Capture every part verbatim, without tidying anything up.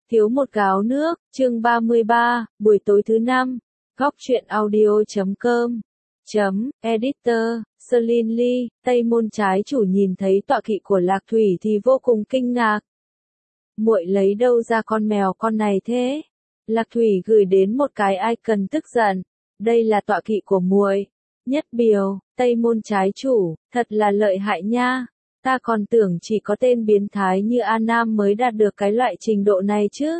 Thiếu một gáo nước, chương ba mươi ba, buổi tối thứ năm, góc truyện audio chấm com, chấm, editor, Celine Lee, Tây Môn trái chủ nhìn thấy tọa kỵ của Lạc Thủy thì vô cùng kinh ngạc. Muội lấy đâu ra con mèo con này thế? Lạc Thủy gửi đến một cái icon tức giận, đây là tọa kỵ của muội. Nhất Biều, Tây Môn trái chủ, thật là lợi hại nha. Ta còn tưởng chỉ có tên biến thái như A Nam mới đạt được cái loại trình độ này chứ.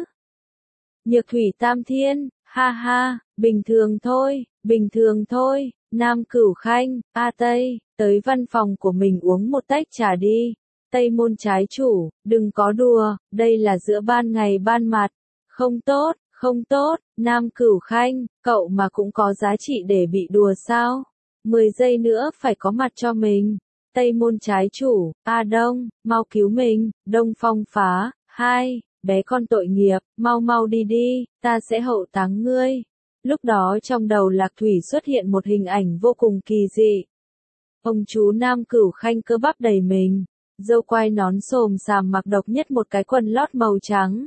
Nhược Thủy Tam Thiên, ha ha, bình thường thôi, bình thường thôi. Nam Cửu Khanh, A Tây, tới văn phòng của mình uống một tách trà đi. Tây Môn trái chủ, đừng có đùa, đây là giữa ban ngày ban mặt. Không tốt, không tốt, Nam Cửu Khanh, cậu mà cũng có giá trị để bị đùa sao? mười giây nữa phải có mặt cho mình. Tây Môn trái chủ, A Đông, mau cứu mình. Đông Phong Phá, hai, bé con tội nghiệp, mau mau đi đi, ta sẽ hậu táng ngươi. Lúc đó trong đầu Lạc Thủy xuất hiện một hình ảnh vô cùng kỳ dị. Ông chú Nam Cửu Khanh cơ bắp đầy mình, râu quai nón xồm xàm mặc độc nhất một cái quần lót màu trắng.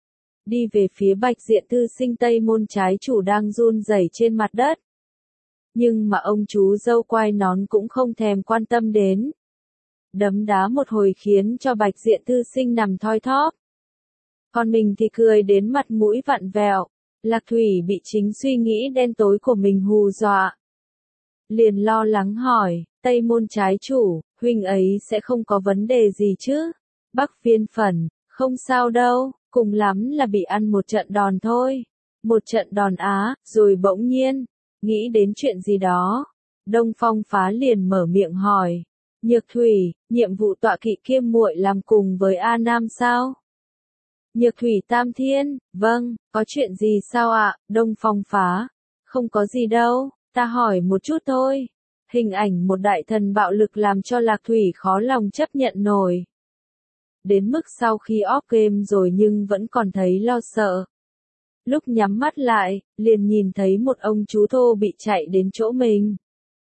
Đi về phía Bạch Diện Thư Sinh. Tây Môn trái chủ đang run rẩy trên mặt đất. Nhưng mà ông chú râu quai nón cũng không thèm quan tâm đến. Đấm đá một hồi khiến cho Bạch Diện Thư Sinh nằm thoi thóp. Còn mình thì cười đến mặt mũi vặn vẹo. Lạc Thủy bị chính suy nghĩ đen tối của mình hù dọa. Liền lo lắng hỏi, Tây Môn trái chủ, huynh ấy sẽ không có vấn đề gì chứ? Bắc Phiên Phẩn, không sao đâu, cùng lắm là bị ăn một trận đòn thôi. Một trận đòn á, rồi bỗng nhiên, nghĩ đến chuyện gì đó. Đông Phong Phá liền mở miệng hỏi, Nhược Thủy, nhiệm vụ tọa kỵ kia muội làm cùng với A Nam sao? Nhược Thủy Tam Thiên, vâng, có chuyện gì sao ạ? Đông Phong Phá, không có gì đâu, ta hỏi một chút thôi. Hình ảnh một đại thần bạo lực làm cho Lạc Thủy khó lòng chấp nhận nổi. Đến mức sau khi off game rồi nhưng vẫn còn thấy lo sợ. Lúc nhắm mắt lại, liền nhìn thấy một ông chú thô bị chạy đến chỗ mình.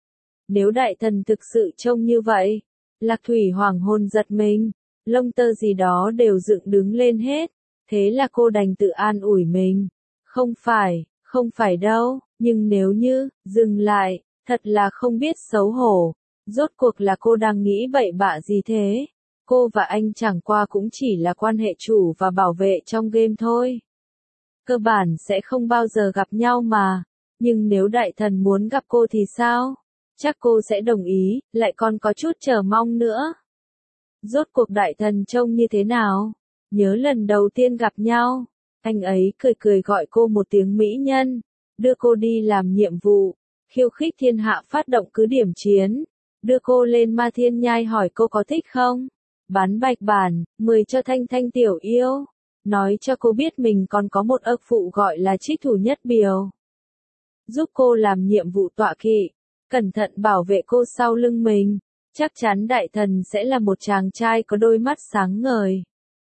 Nếu đại thần thực sự trông như vậy, Lạc Thủy hoàng hôn giật mình, lông tơ gì đó đều dựng đứng lên hết. Thế là cô đành tự an ủi mình. Không phải, không phải đâu, nhưng nếu như, dừng lại, thật là không biết xấu hổ. Rốt cuộc là cô đang nghĩ bậy bạ gì thế? Cô và anh chẳng qua cũng chỉ là quan hệ chủ và bảo vệ trong game thôi. Cơ bản sẽ không bao giờ gặp nhau mà. Nhưng nếu đại thần muốn gặp cô thì sao? Chắc cô sẽ đồng ý, lại còn có chút chờ mong nữa. Rốt cuộc đại thần trông như thế nào? Nhớ lần đầu tiên gặp nhau, anh ấy cười cười gọi cô một tiếng mỹ nhân, đưa cô đi làm nhiệm vụ, khiêu khích thiên hạ phát động cứ điểm chiến, đưa cô lên Ma Thiên Nhai hỏi cô có thích không, bán bạch bản, mười cho Thanh Thanh tiểu yêu, nói cho cô biết mình còn có một ức phụ gọi là Trích Thủ Nhất Biều. Giúp cô làm nhiệm vụ tọa kỵ, cẩn thận bảo vệ cô sau lưng mình, chắc chắn đại thần sẽ là một chàng trai có đôi mắt sáng ngời.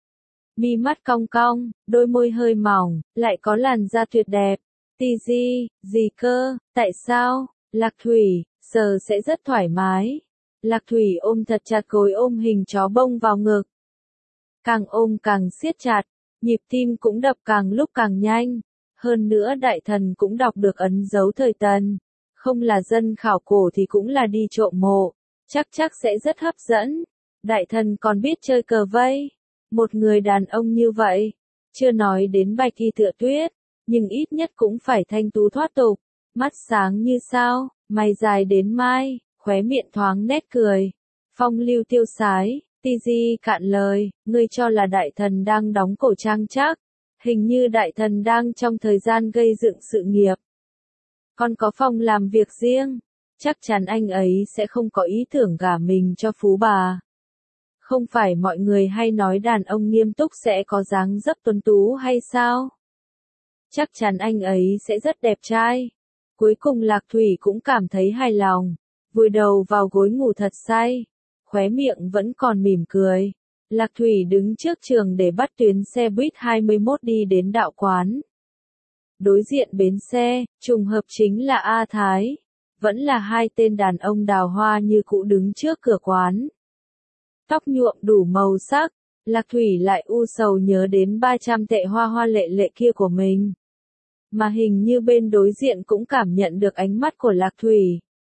Mi mắt cong cong, đôi môi hơi mỏng, lại có làn da tuyệt đẹp. Tì gì, gì cơ, tại sao? Lạc Thủy, giờ sẽ rất thoải mái. Lạc Thủy ôm thật chặt gối ôm hình chó bông vào ngực. Càng ôm càng siết chặt, nhịp tim cũng đập càng lúc càng nhanh. Hơn nữa đại thần cũng đọc được ấn dấu thời Tần. Không là dân khảo cổ thì cũng là đi trộm mộ. Chắc chắc sẽ rất hấp dẫn. Đại thần còn biết chơi cờ vây. Một người đàn ông như vậy, chưa nói đến bạch y tựa tuyết, nhưng ít nhất cũng phải thanh tú thoát tục, mắt sáng như sao, mày dài đến mai, khóe miệng thoáng nét cười, phong lưu tiêu sái. Ti Di cạn lời, ngươi cho là đại thần đang đóng cổ trang chắc, hình như đại thần đang trong thời gian gây dựng sự nghiệp. Còn có phòng làm việc riêng, chắc chắn anh ấy sẽ không có ý tưởng gả mình cho phú bà. Không phải mọi người hay nói đàn ông nghiêm túc sẽ có dáng dấp tuấn tú hay sao? Chắc chắn anh ấy sẽ rất đẹp trai. Cuối cùng Lạc Thủy cũng cảm thấy hài lòng, vùi đầu vào gối ngủ thật say, khóe miệng vẫn còn mỉm cười. Lạc Thủy đứng trước trường để bắt tuyến xe buýt hai mươi mốt đi đến đạo quán. Đối diện bến xe, trùng hợp chính là A Thái, vẫn là hai tên đàn ông đào hoa như cũ đứng trước cửa quán. Tóc nhuộm đủ màu sắc, Lạc Thủy lại u sầu nhớ đến ba trăm tệ hoa hoa lệ lệ kia của mình. Mà hình như bên đối diện cũng cảm nhận được ánh mắt của Lạc Thủy.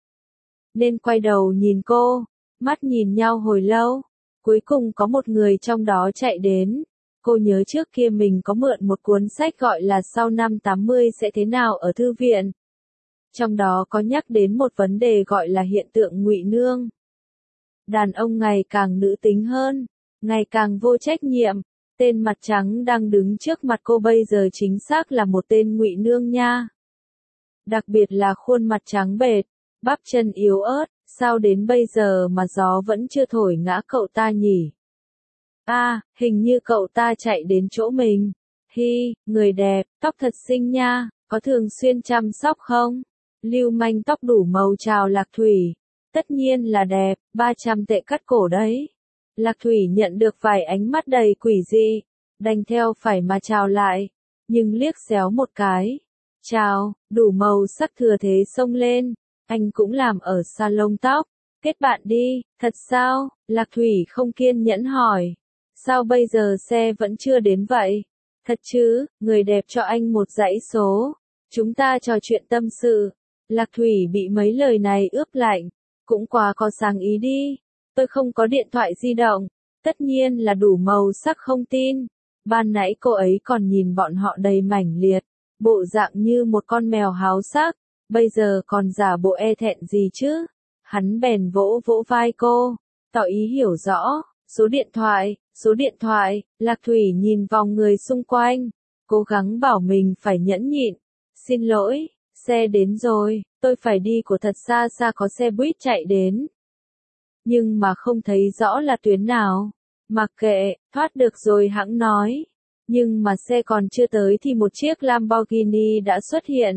Nên quay đầu nhìn cô, mắt nhìn nhau hồi lâu. Cuối cùng có một người trong đó chạy đến. Cô nhớ trước kia mình có mượn một cuốn sách gọi là Sau năm tám mươi sẽ thế nào ở thư viện. Trong đó có nhắc đến một vấn đề gọi là hiện tượng ngụy nương. Đàn ông ngày càng nữ tính hơn, ngày càng vô trách nhiệm. Tên mặt trắng đang đứng trước mặt cô bây giờ chính xác là một tên ngụy nương nha. Đặc biệt là khuôn mặt trắng bệch, bắp chân yếu ớt, sao đến bây giờ mà gió vẫn chưa thổi ngã cậu ta nhỉ? A, à, hình như cậu ta chạy đến chỗ mình. Hi, người đẹp, tóc thật xinh nha, có thường xuyên chăm sóc không? Lưu manh tóc đủ màu chào Lạc Thủy. Tất nhiên là đẹp, ba trăm tệ cắt cổ đấy. Lạc Thủy nhận được vài ánh mắt đầy quỷ dị, đành theo phải mà chào lại, nhưng liếc xéo một cái. Chào, đủ màu sắc thừa thế xông lên, anh cũng làm ở salon tóc, kết bạn đi, thật sao? Lạc Thủy không kiên nhẫn hỏi. Sao bây giờ xe vẫn chưa đến vậy? Thật chứ, người đẹp cho anh một dãy số, chúng ta trò chuyện tâm sự. Lạc Thủy bị mấy lời này ướp lạnh, cũng quá có sáng ý đi. Tôi không có điện thoại di động, tất nhiên là đủ màu sắc không tin. Ban nãy cô ấy còn nhìn bọn họ đầy mảnh liệt, bộ dạng như một con mèo háo sắc, bây giờ còn giả bộ e thẹn gì chứ? Hắn bèn vỗ vỗ vai cô, tỏ ý hiểu rõ. Số điện thoại, số điện thoại, Lạc Thủy nhìn vòng người xung quanh, cố gắng bảo mình phải nhẫn nhịn. Xin lỗi, xe đến rồi, tôi phải đi của thật xa xa có xe buýt chạy đến. Nhưng mà không thấy rõ là tuyến nào. Mặc kệ, thoát được rồi hẵng nói. Nhưng mà xe còn chưa tới thì một chiếc Lamborghini đã xuất hiện.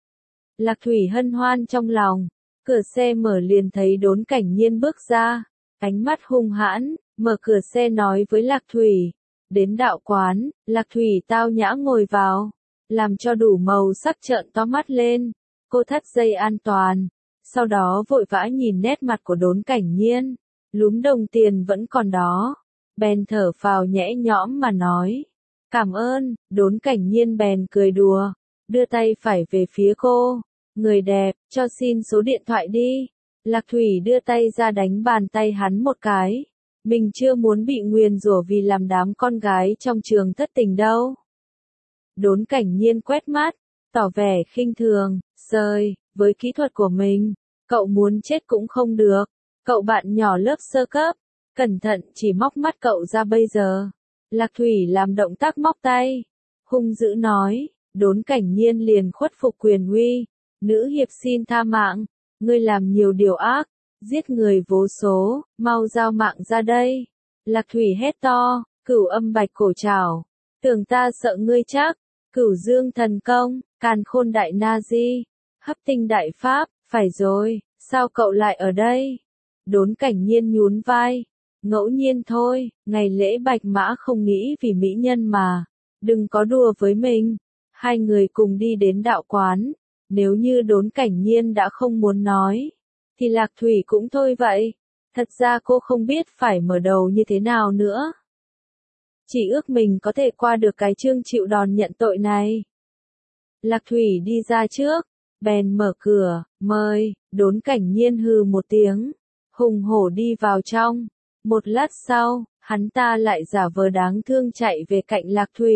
Lạc Thủy hân hoan trong lòng, cửa xe mở liền thấy Đốn Cảnh Nhiên bước ra, ánh mắt hung hãn, mở cửa xe nói với Lạc Thủy, đến đạo quán. Lạc Thủy tao nhã ngồi vào, làm cho đủ màu sắc trợn to mắt lên, cô thắt dây an toàn, sau đó vội vã nhìn nét mặt của Đốn Cảnh Nhiên, lúm đồng tiền vẫn còn đó, bèn thở phào nhẽ nhõm mà nói, cảm ơn. Đốn Cảnh Nhiên bèn cười đùa, đưa tay phải về phía cô, người đẹp, cho xin số điện thoại đi. Lạc Thủy đưa tay ra đánh bàn tay hắn một cái. Mình chưa muốn bị nguyền rủa vì làm đám con gái trong trường thất tình đâu. Đốn Cảnh Nhiên quét mắt, tỏ vẻ khinh thường, sơi, với kỹ thuật của mình, cậu muốn chết cũng không được. Cậu bạn nhỏ lớp sơ cấp, cẩn thận chỉ móc mắt cậu ra bây giờ. Lạc Thủy làm động tác móc tay, hung dữ nói, Đốn Cảnh Nhiên liền khuất phục quyền uy. Nữ hiệp xin tha mạng, ngươi làm nhiều điều ác, giết người vô số, mau giao mạng ra đây. Lạc Thủy hét to, Cửu Âm Bạch Cổ Trảo, tưởng ta sợ ngươi chắc. Cửu Dương Thần Công, Càn Khôn Đại Na Di, Hấp Tinh Đại Pháp, phải rồi, sao cậu lại ở đây? Đốn Cảnh Nhiên nhún vai, ngẫu nhiên thôi, ngày lễ bạch mã không nghĩ vì mỹ nhân mà, đừng có đùa với mình. Hai người cùng đi đến đạo quán, nếu như Đốn Cảnh Nhiên đã không muốn nói, thì Lạc Thủy cũng thôi vậy. Thật ra cô không biết phải mở đầu như thế nào nữa. Chỉ ước mình có thể qua được cái chương chịu đòn nhận tội này. Lạc Thủy đi ra trước, bèn mở cửa, mời. Đốn Cảnh Nhiên hừ một tiếng, hùng hổ đi vào trong. Một lát sau, hắn ta lại giả vờ đáng thương chạy về cạnh Lạc Thủy.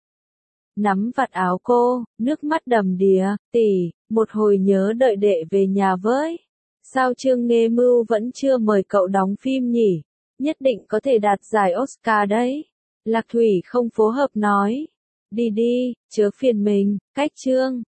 Nắm vạt áo cô, nước mắt đầm đìa, tỷ, một hồi nhớ đợi đệ về nhà với. Sao Trương Nghê Mưu vẫn chưa mời cậu đóng phim nhỉ? Nhất định có thể đạt giải Oscar đấy. Lạc Thủy không phối hợp nói. Đi đi, chớ phiền mình, cách Trương.